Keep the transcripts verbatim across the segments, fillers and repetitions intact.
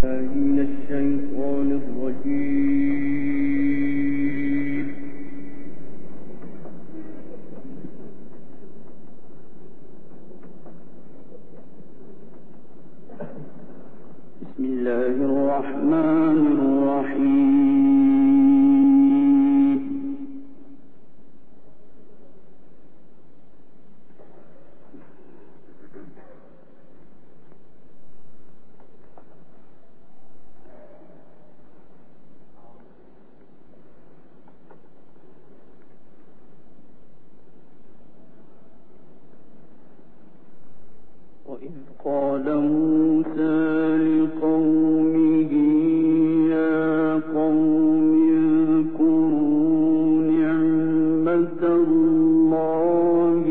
وإذ قال موسى لقومه يا قوم اذكروا نعمة الله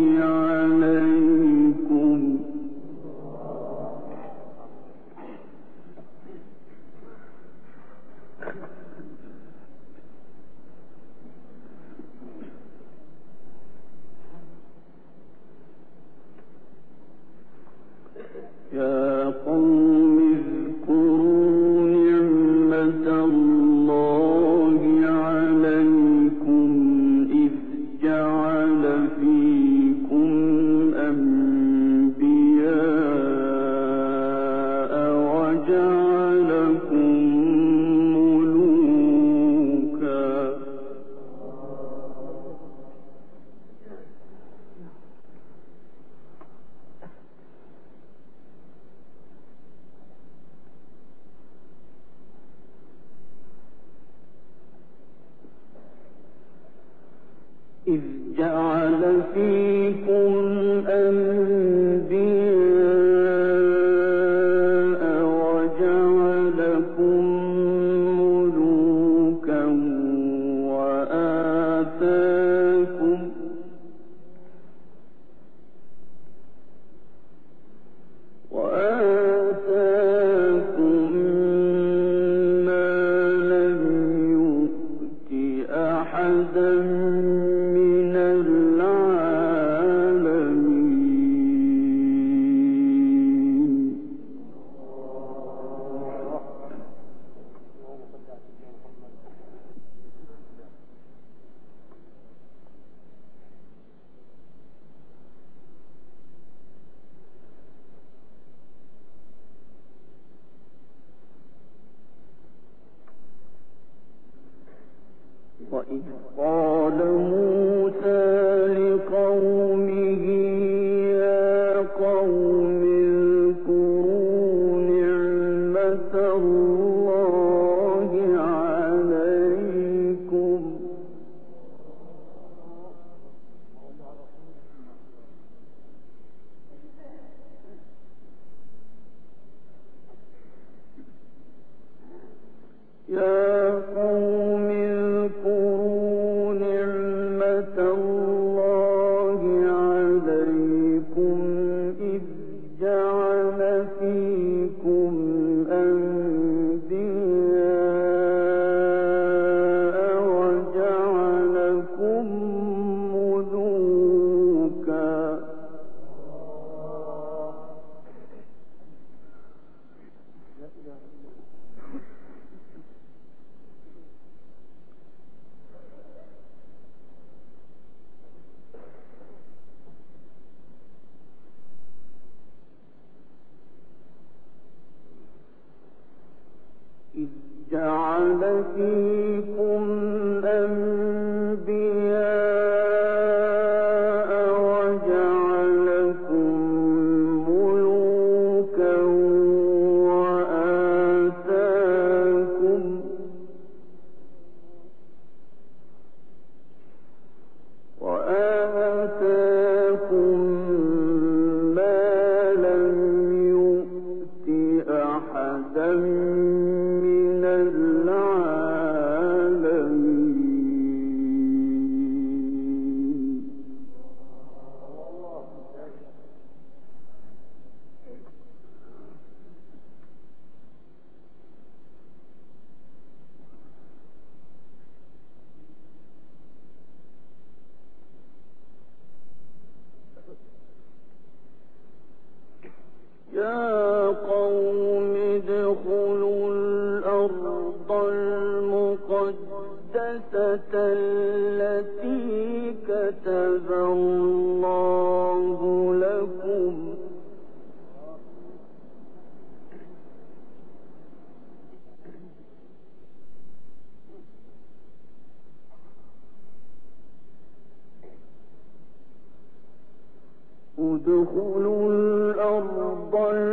عليكم يا قوم اذكروا نعمة الله عليكم إذ جعل فيكم أنبياء وجعلكم ملوكا إذ جعل فيكم أنبياء وجعلكم ملوكا وآتاكم وآتاكم ما لم يؤت أحدا من العالمين وإذ قال موسى لقومه يا قوم اذكروا نعمة الله عليكم يا قوم اذكروا نعمة الله عليكم إذ جعل فيكم أنبياء وجعلكم ملوكا إذ جعل فيكم أنبياء وجعلكم ملوكا وآتاكم وآتاكم ما لم يؤت أحدا من العالمين يا قوم ادخلوا التي كتب الله لكم ادخلوا الأرض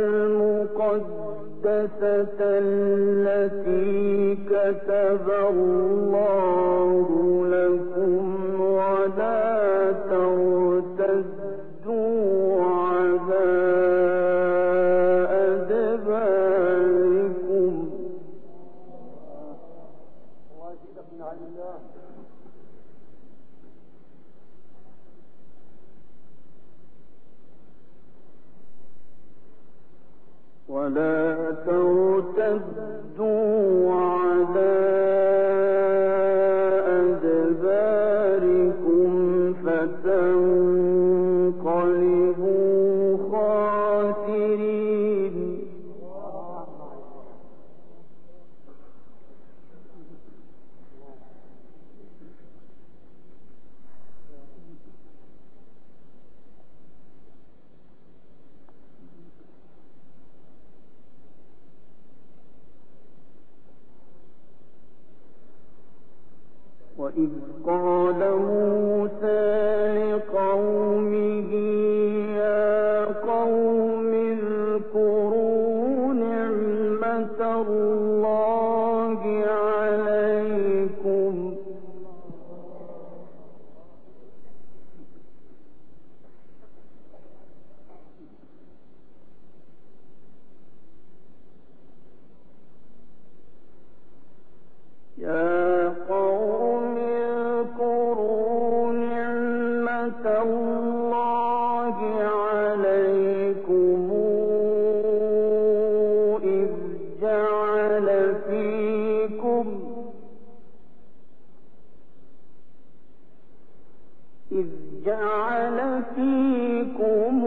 المقدسة التي كتب الله لكم ولا ترتدوا على أدباركم ولا ترتدوا على أدباركم فتنقلبوا خاسرين وإذ قال موسى لقومه يا قوم اذكروا نعمة الله عليكم يا قوم اذكروا نعمة الله عليكم إذ جعل فيكم إذ جعل فيكم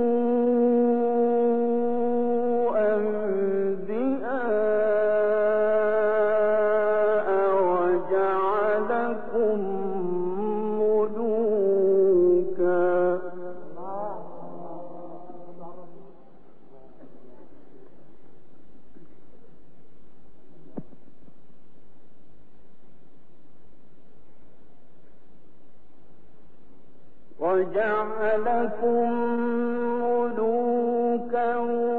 وجعلكم ملوكا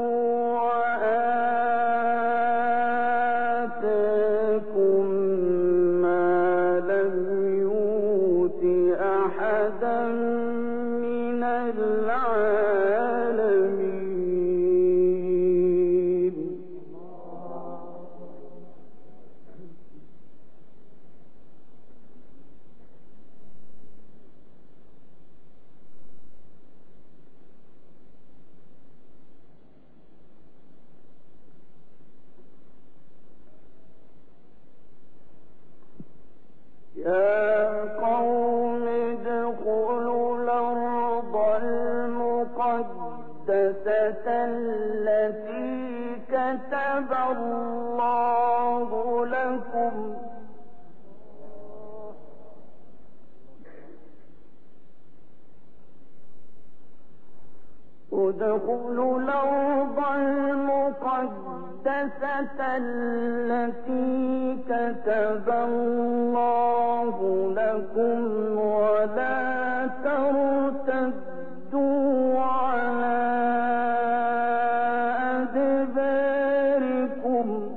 وآتاكم ما لم يؤت أحدا من العالمين يا قوم ادخلوا الأرض المقدسة التي كتب الله لكم ادخلوا الأرض المقدسة التي كتب الله لكم ولا ترتدوا على أدباركم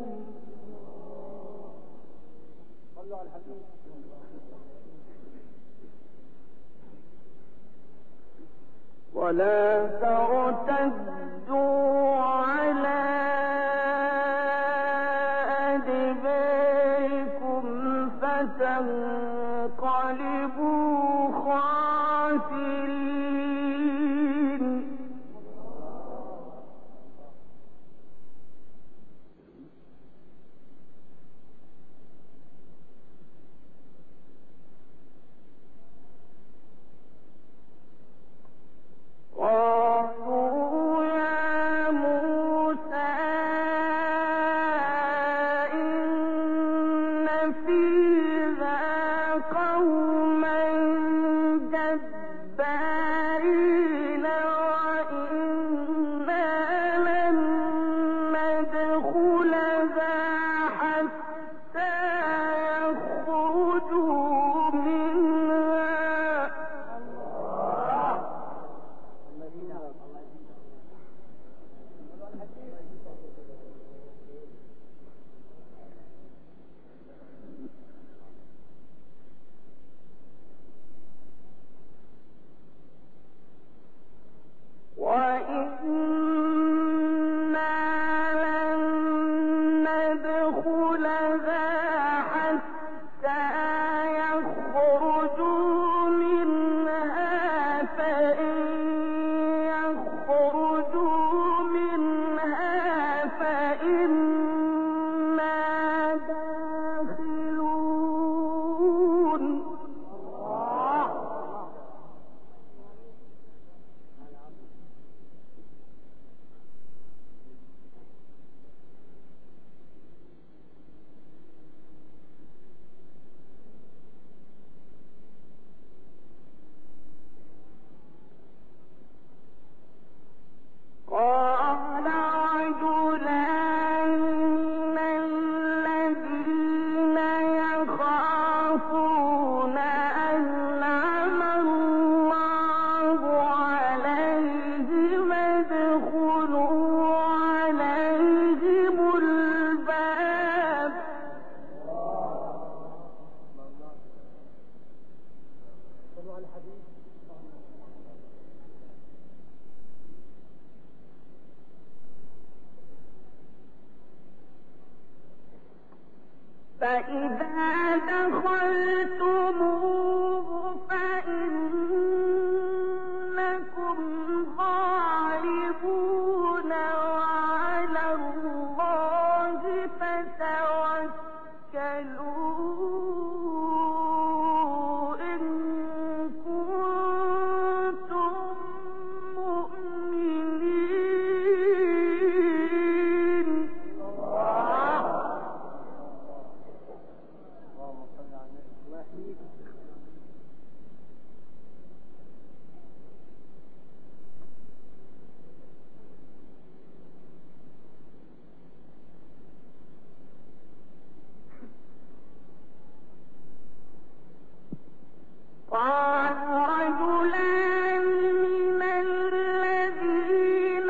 ولا ترتدوا على أدباركم فتنقلبوا خاسرين قالوا يا موسى إن في فإذا دخلتموه فإنكم غالبون وعلى الله فتوكلوا إن كنتم مؤمنين. قال رجلان من الذين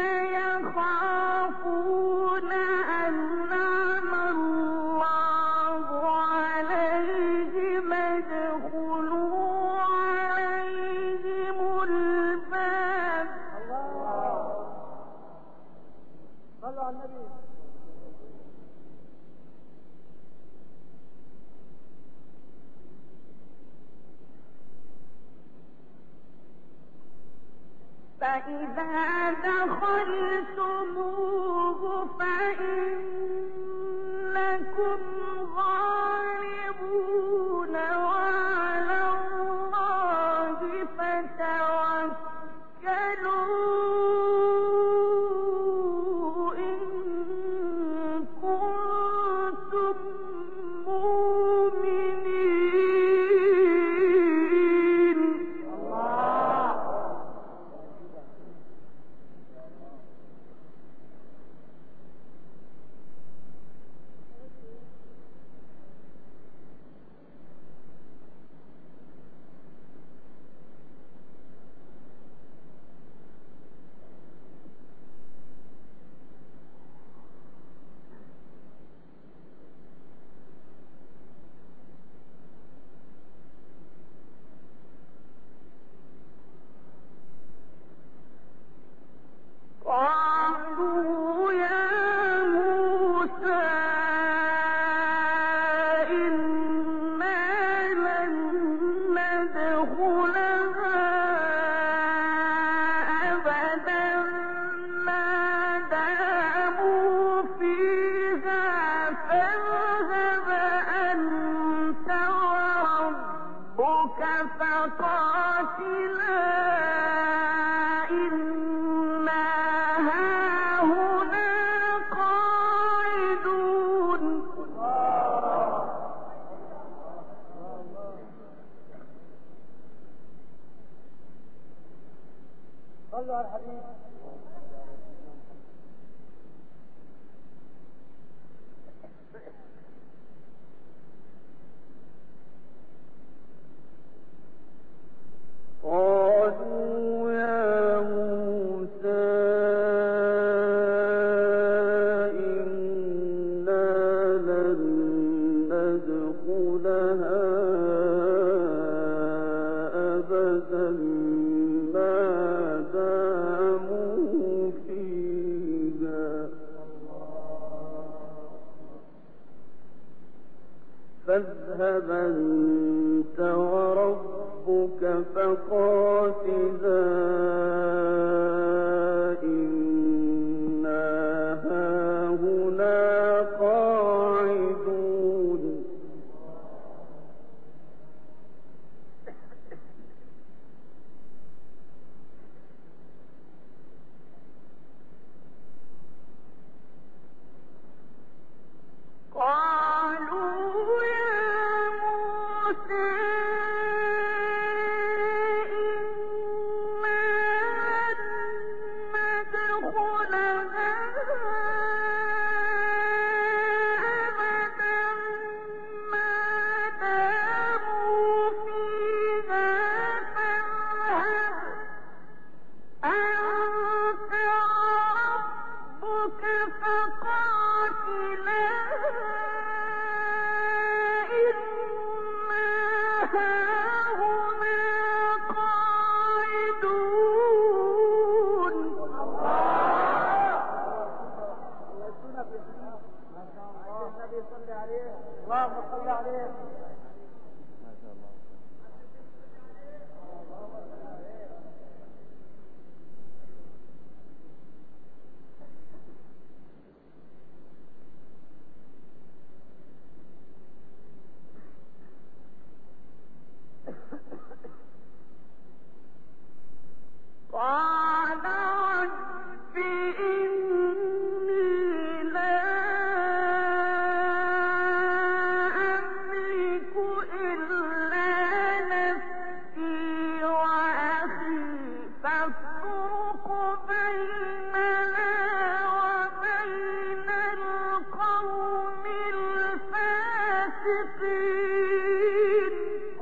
يخافون أنعم الله عليهم ادخلوا عليهم الباب. صلوا على النبي. فإذا دخلتموه فإنكم غالبون وعلى الله فتوكلوا إن كنتم مؤمنين. قالوا يا موسى إنا لن ندخلها أبدا ما داموا فيها فاذهب أنت وربك فقاتلا إنا هاهنا قاعدون. صلوا على الحبيب. قالوا يا موسى إنا لن ندخلها أبدا ما داموا اذهب أنت وربك فقاتلا إنا هاهنا قاعدون. قالوا يا موسى اللهم صل عليه. ما شاء الله. قال رب إني لا أملك إلا نفسي وأخي فافرق بيننا وبين القوم الفاسقين.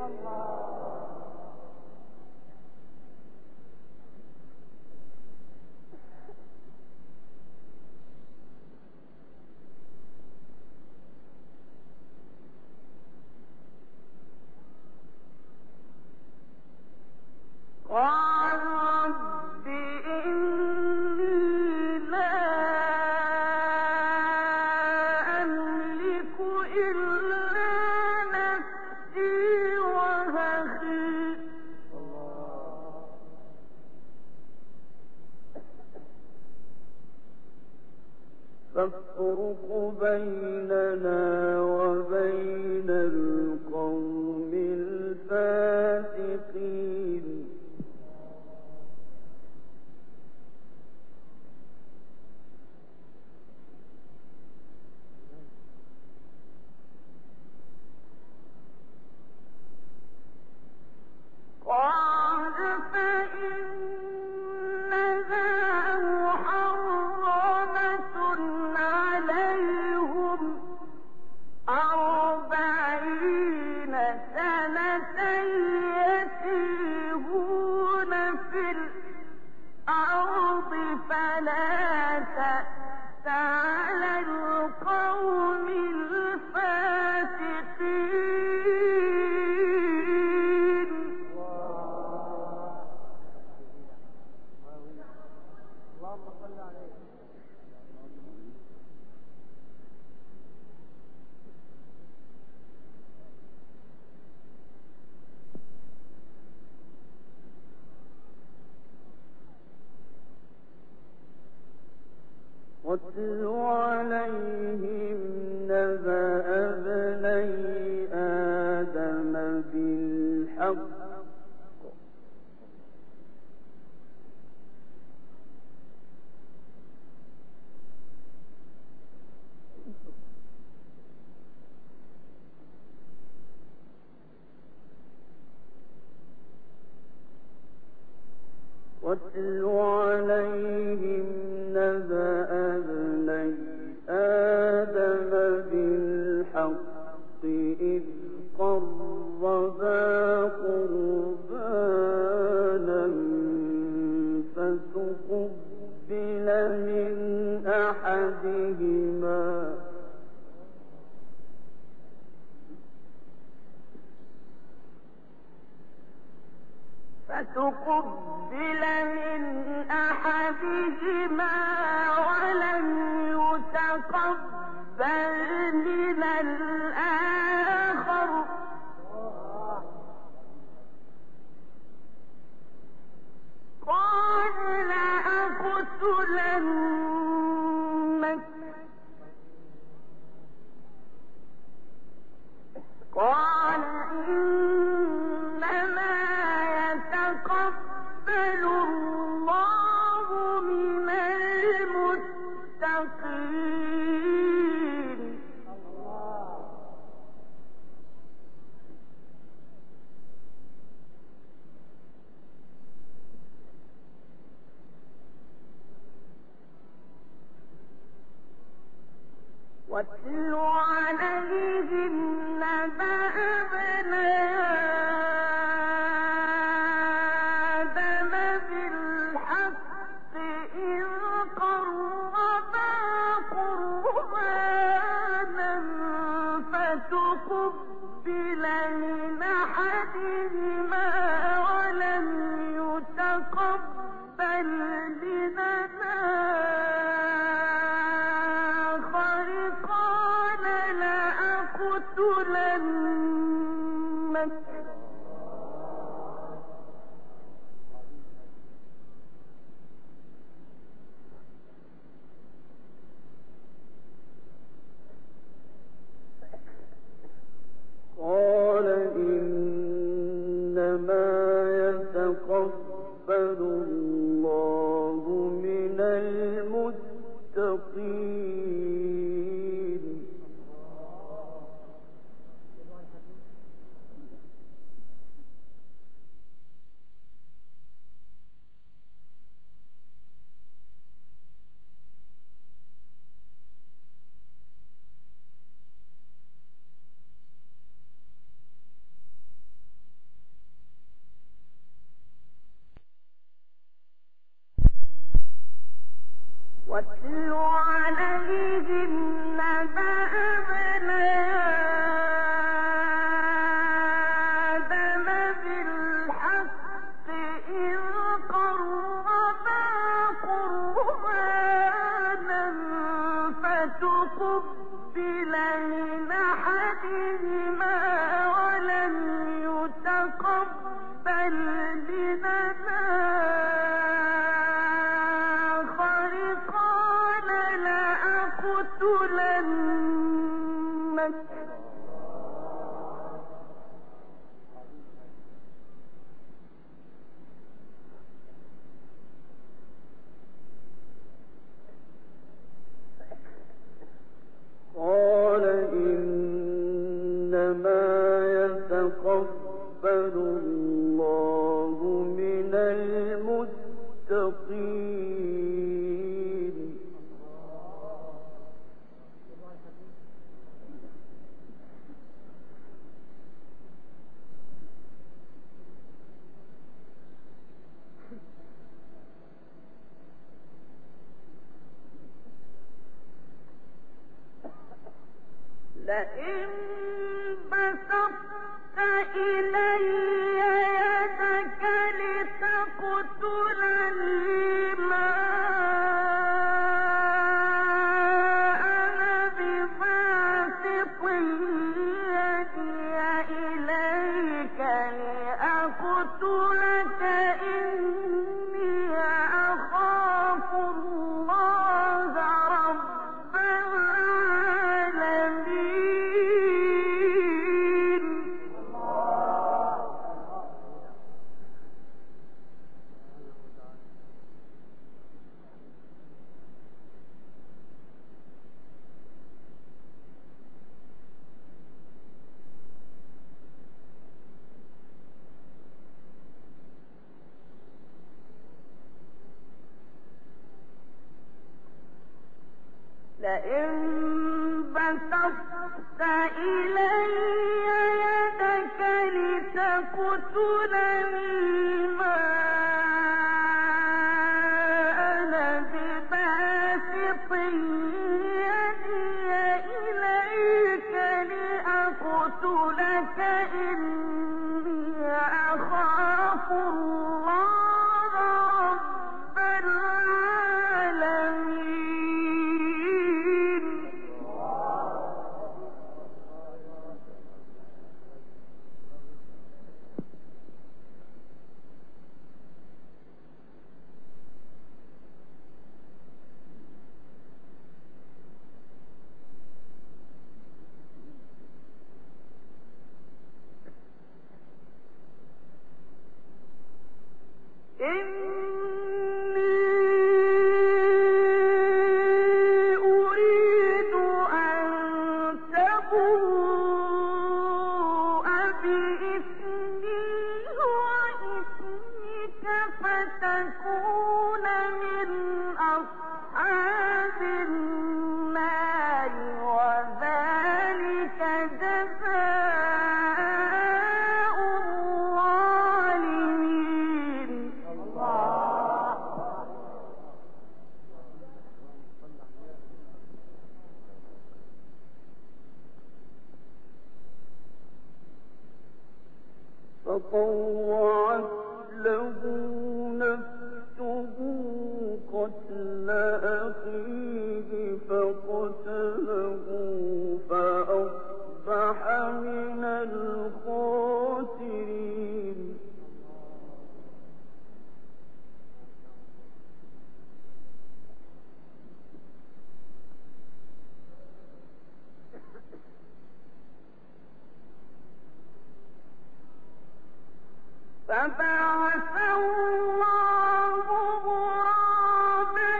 قال رب إني لا أملك إلا نفسي وأخي فافرق بيننا وبين القوم الفاسقين. قال فإنها محرمة عليهم أربعين سنة يتيهون في الأرض فلا تأس على القوم الفاسقين. اللهم صل عليه. واتل عليهم نبأ ابني آدم بالحق واتل عليهم نبأ ابني آدم بالحق إذ قربا قربانا فتقبل من أحدهما فتقبل من أحدهما ولم يتقبل من الآخر واتل عليهم نبأ ابني آدم بالحق إذ قربا قربانا فتقبل من أحدهما ولم يتقبل من الآخر قال لأقتلنك. قال إنما يتقبل الله من المتقين. واتل عليهم نبأ ابني آدم بالحق إذ قربا قربانا فتقبل من أحدهما ولم يتقبل من الآخر قال لأقتلنك. قال إنما يتقبل الله من المتقين. لئن بسطت إلي يدك لتقتلني ما أنا بباسط يدي إليك لأقتلك إني أخاف الله رب العالمين. لئن بسطت إلي يدك لتقتلني ما أنا بباسط يدي إليك لأقتلك إني أخاف الله رب العالمين. فتكون من أصحاب النار. فطوعت له نفسه قتل أخيه فقتله فأصبح من الخاسرين. فبعث الله غرابا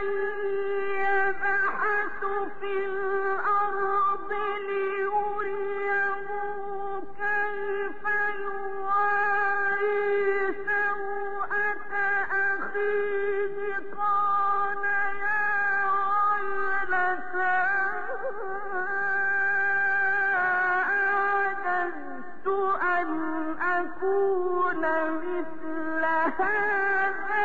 يبحث في الأرض ليريه كيف يواري سوءة أخيه قال يا ويلتى أعجزت أن أكون مثل هذا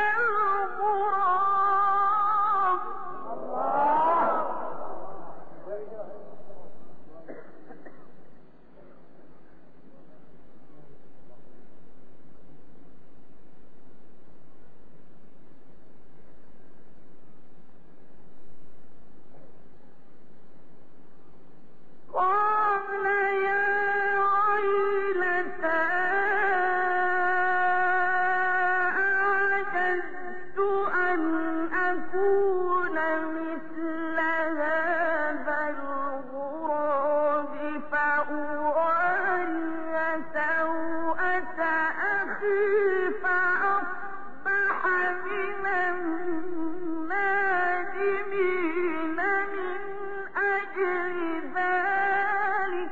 الغراب. قال يا ويلتى أعجزت أن أكون مثل هذا الغراب فأواري سوءة أخي فأصبح من النادمين من أجل ذلك.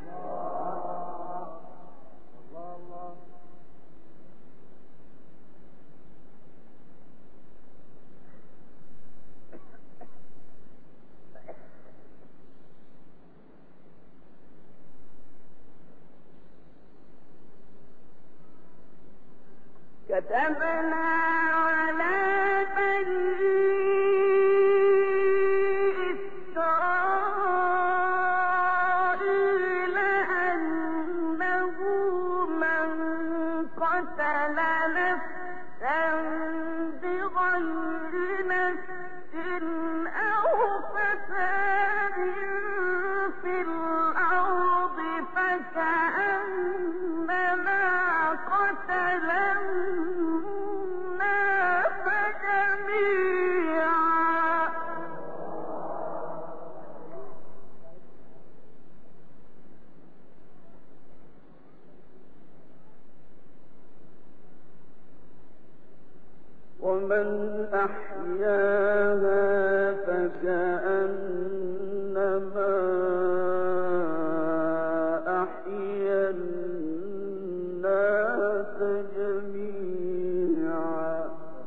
كتبنا على بني إسرائيل أنه من قتل نفسا بغير نفس أو فساد في الأرض فكأنما قتل الناس جميعا. ومن أحياها فكأنما أحيا الناس جميعا.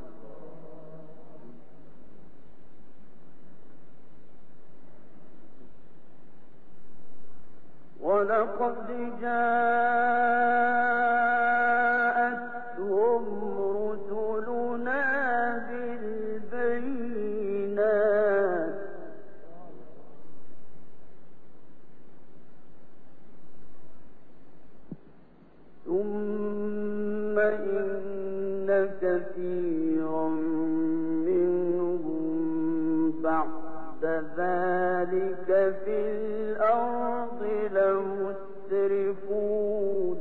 ولقد جاءتهم رسلنا بالبينات ثم إن كثيرا منهم بعد ذلك في الأرض لمسرفون.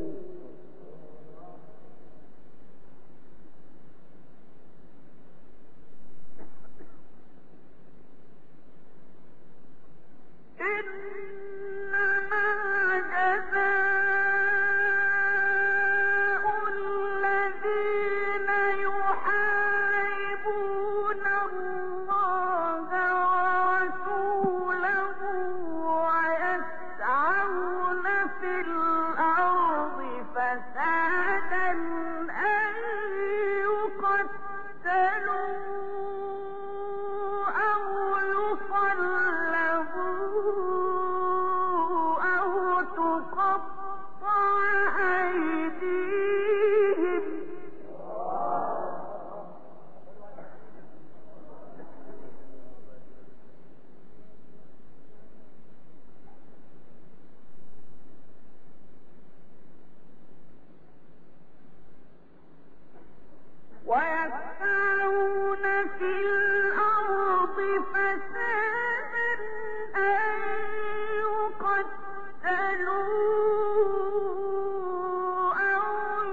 إنما جزاء الذين يحاربون الله ورسوله ويسعون في الأرض فسادا أن يقتلوا أو يصلبوا أو تقطع أيديهم. ويسعون في الأرض فسادا أن يقتلوا أو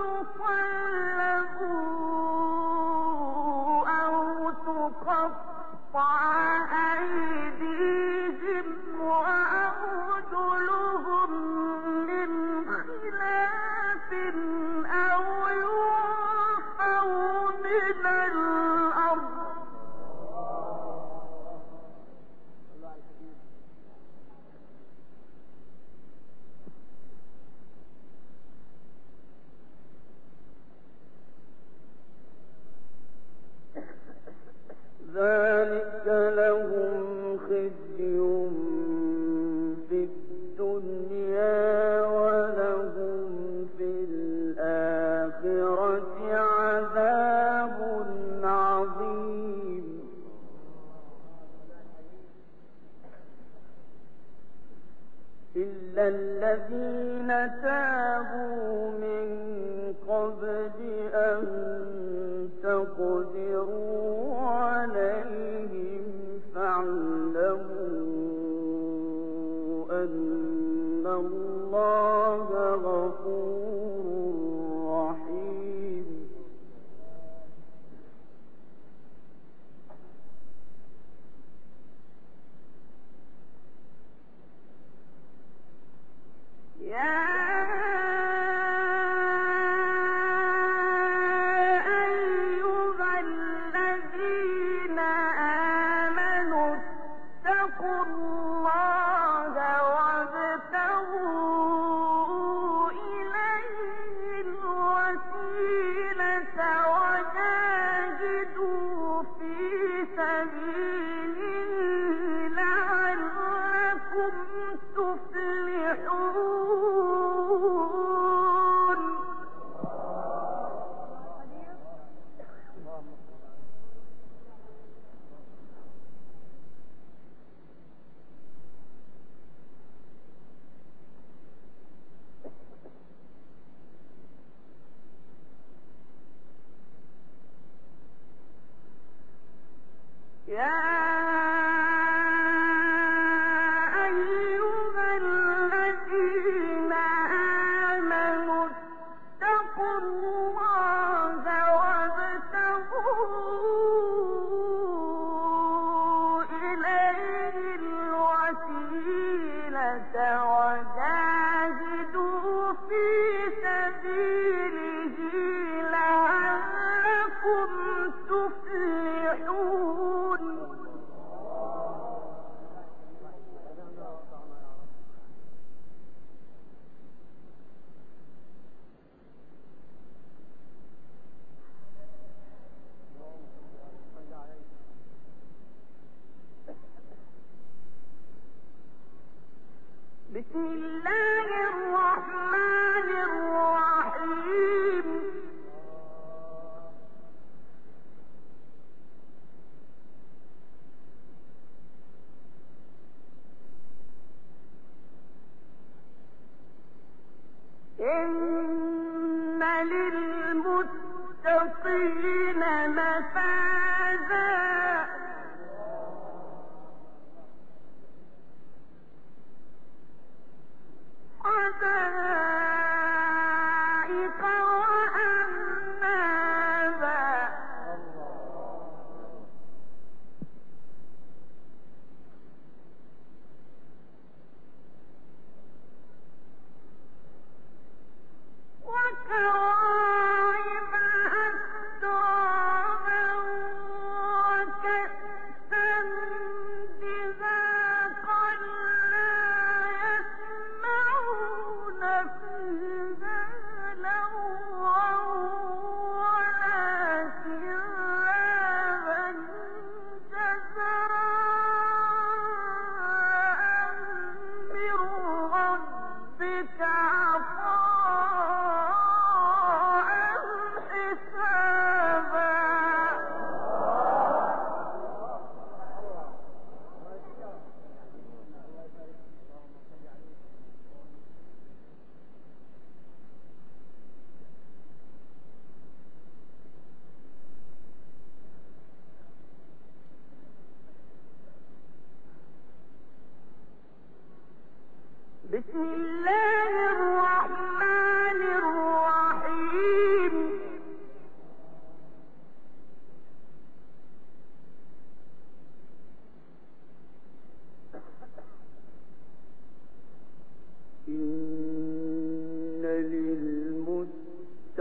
يصلبوا أو تقطع أيديهم وأرجلهم من خلاف أو ينفوا من الأرض ذلك لهم خزي في الدنيا ولهم في الآخرة عذاب عظيم إلا الذين تابوا من قبل أن تقدروا عليهم فاعلموا أن الله غفور رحيم يا وجاهدوا في سبيله لعلكم تفلحون بسم الله الرحمن الرحيم إن للمتقين مفازا حدائق وأعنابا وكواعب أترابا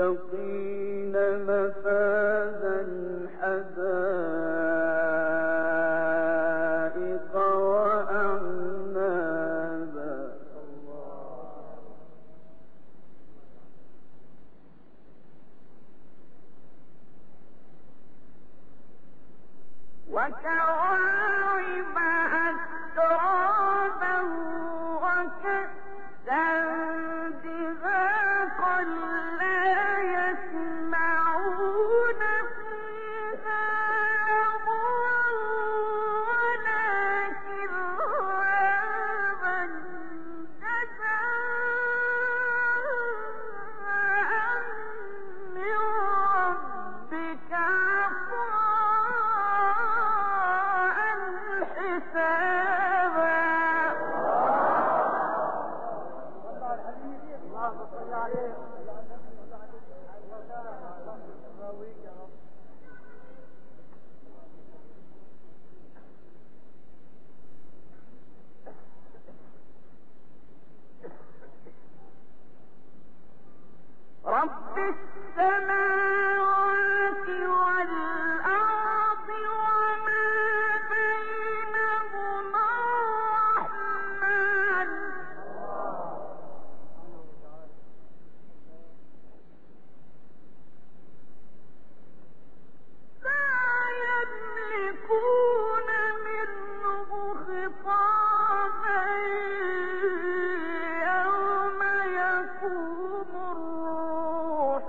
للمتقين مفازا حدائق وأعنابا وكواعب أترابا وكأسا دهاقا لا يسمعون فيها لغوا ولا كذابا جزاء من ربك رب السماوات والأرض وما بينهما الرحمن لا يملكون منه خطابا يوم يقوم الروح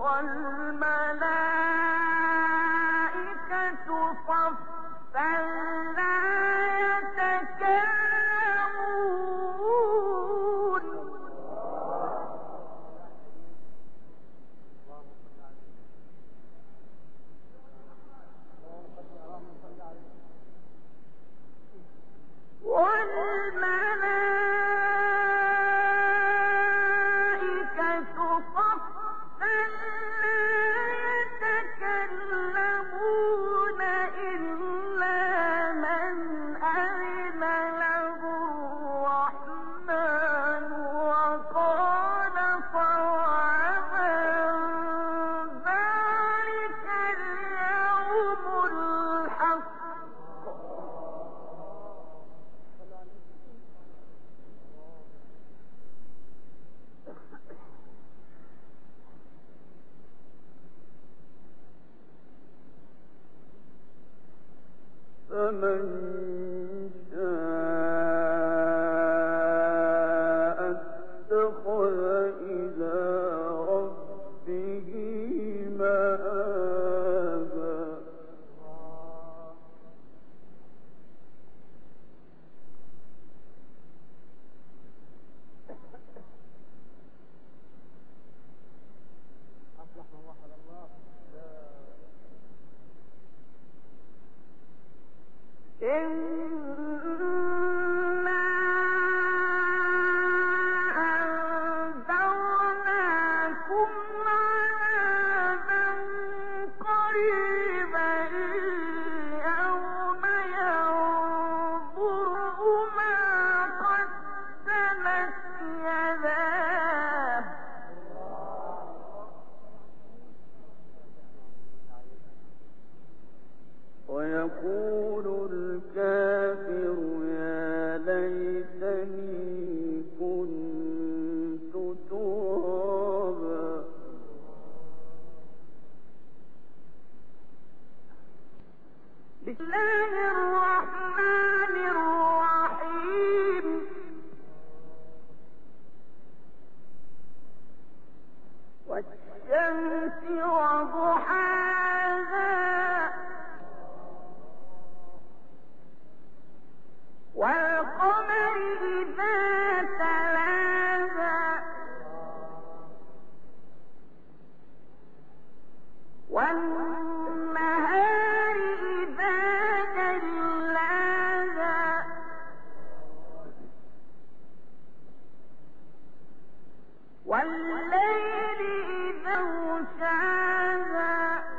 والملائكة صفا لا يتكلمون والملائكة صفا لا يتكلمون إلا من أذن له الرحمن وقال صوابا ذلك اليوم الحق فمن شاء اتخذ إلى ربه مآبا أصلح من وحد الله إنا أنذرناكم عذابا قريبا يوم ينظر ما قدمت يداه ويقول الكافر يا ليتني كنت ترابا بسم الله الرحمن الرحيم والشمس وضحاها والقمر إذا تلاها والنهار إذا جلاها والليل إذا غشاها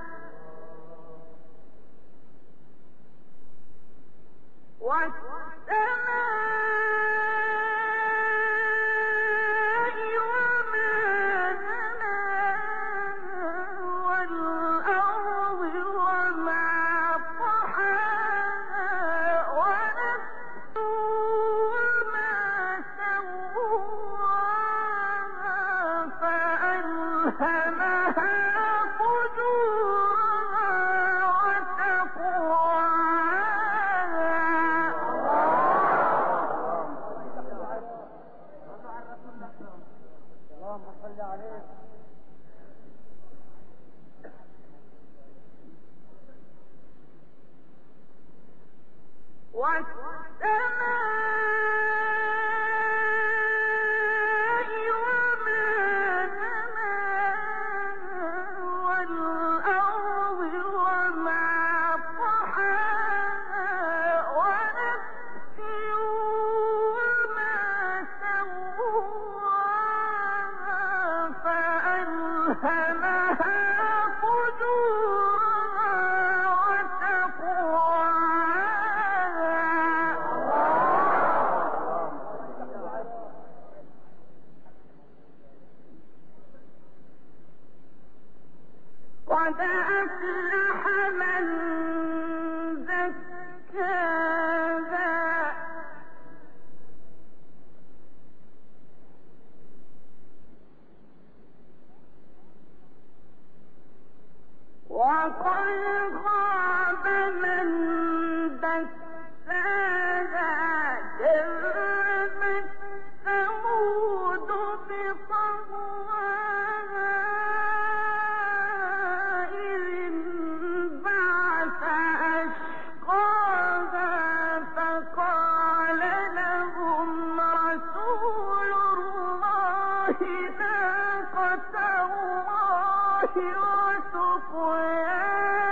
والسماء وما بناها قد أفلح من زكاها وقد خاب من دساها كذبت ثمود بطغواها إذ انبعث أشقاها فقال لهم رسول الله ناقة الله وسقياها